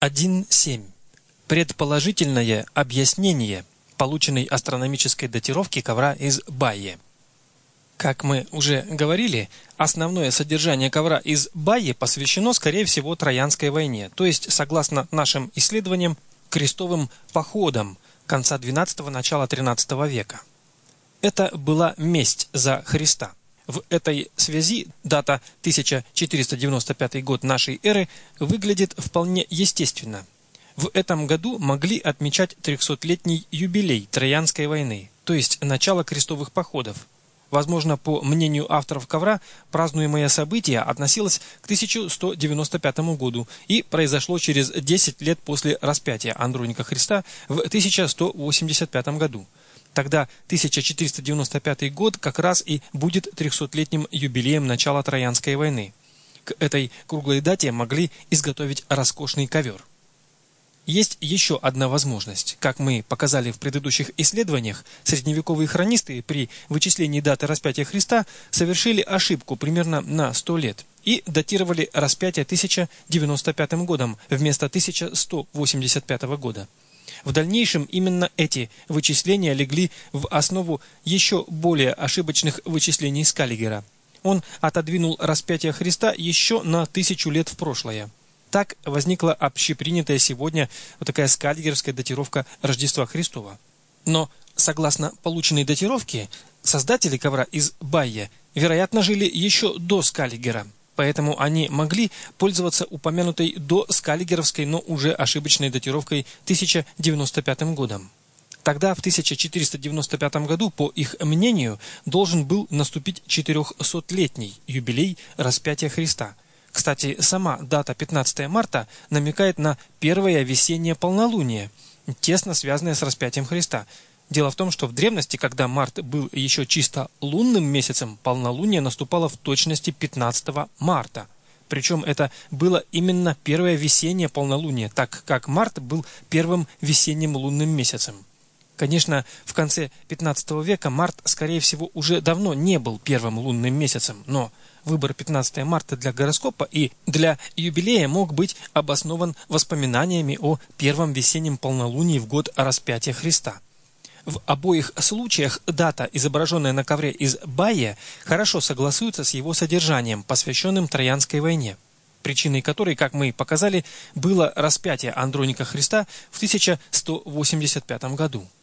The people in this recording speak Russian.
1.7. Предположительное объяснение полученной астрономической датировки ковра из Байе. Как мы уже говорили, основное содержание ковра из Байе посвящено, скорее всего, Троянской войне, то есть, согласно нашим исследованиям, крестовым походам конца XII – начала XIII века. Это была месть за Христа. В этой связи дата 1495 год нашей эры выглядит вполне естественно. В этом году могли отмечать 300-летний юбилей Троянской войны, то есть начало крестовых походов. Возможно, по мнению авторов ковра, празднуемое событие относилось к 1195 году и произошло через 10 лет после распятия Андроника Христа в 1185 году. Тогда 1495 год как раз и будет 300-летним юбилеем начала Троянской войны. К этой круглой дате могли изготовить роскошный ковер. Есть еще одна возможность. Как мы показали в предыдущих исследованиях, средневековые хронисты при вычислении даты распятия Христа совершили ошибку примерно на 100 лет и датировали распятие 1095 годом вместо 1185 года. В дальнейшем именно эти вычисления легли в основу еще более ошибочных вычислений Скаллигера. Он отодвинул распятие Христа еще на 1000 лет в прошлое. Так возникла общепринятая сегодня вот такая скаллигеровская датировка Рождества Христова. Но, согласно полученной датировке, создатели ковра из Байе, вероятно, жили еще до Скаллигера. Поэтому они могли пользоваться упомянутой до скаллигеровской, но уже ошибочной датировкой 1095 годом. Тогда, в 1495 году, по их мнению, должен был наступить 400-летний юбилей распятия Христа. Кстати, сама дата 15 марта намекает на первое весеннее полнолуние, тесно связанное с распятием Христа. Дело в том, что в древности, когда март был еще чисто лунным месяцем, полнолуние наступало в точности 15 марта. Причем это было именно первое весеннее полнолуние, так как март был первым весенним лунным месяцем. Конечно, в конце 15 века март, скорее всего, уже давно не был первым лунным месяцем, но выбор 15 марта для гороскопа и для юбилея мог быть обоснован воспоминаниями о первом весеннем полнолунии в год распятия Христа. В обоих случаях дата, изображенная на ковре из Байе, хорошо согласуется с его содержанием, посвященным Троянской войне, причиной которой, как мы показали, было распятие Андроника Христа в 1185 году.